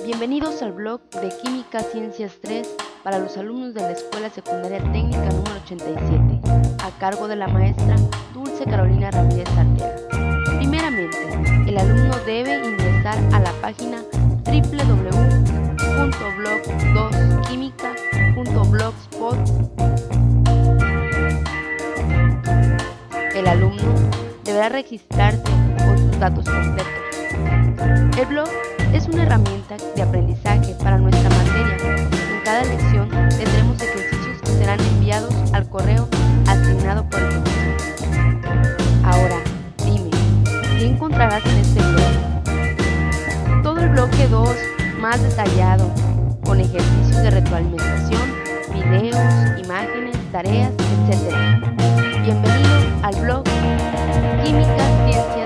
Bienvenidos al blog de Química Ciencias 3 para los alumnos de la Escuela Secundaria Técnica número 87, a cargo de la maestra Dulce Carolina Ramírez Arteaga. Primeramente, el alumno debe ingresar a la página www.blog2quimica.blogspot. El alumno deberá registrarse con sus datos completos. El blog es una herramienta de aprendizaje para nuestra materia. En cada lección tendremos ejercicios que serán enviados al correo asignado por el profesor. Ahora, dime, ¿qué encontrarás en este blog? Todo el bloque 2 más detallado, con ejercicios de retroalimentación, videos, imágenes, tareas, etc. Bienvenido al blog Química Ciencias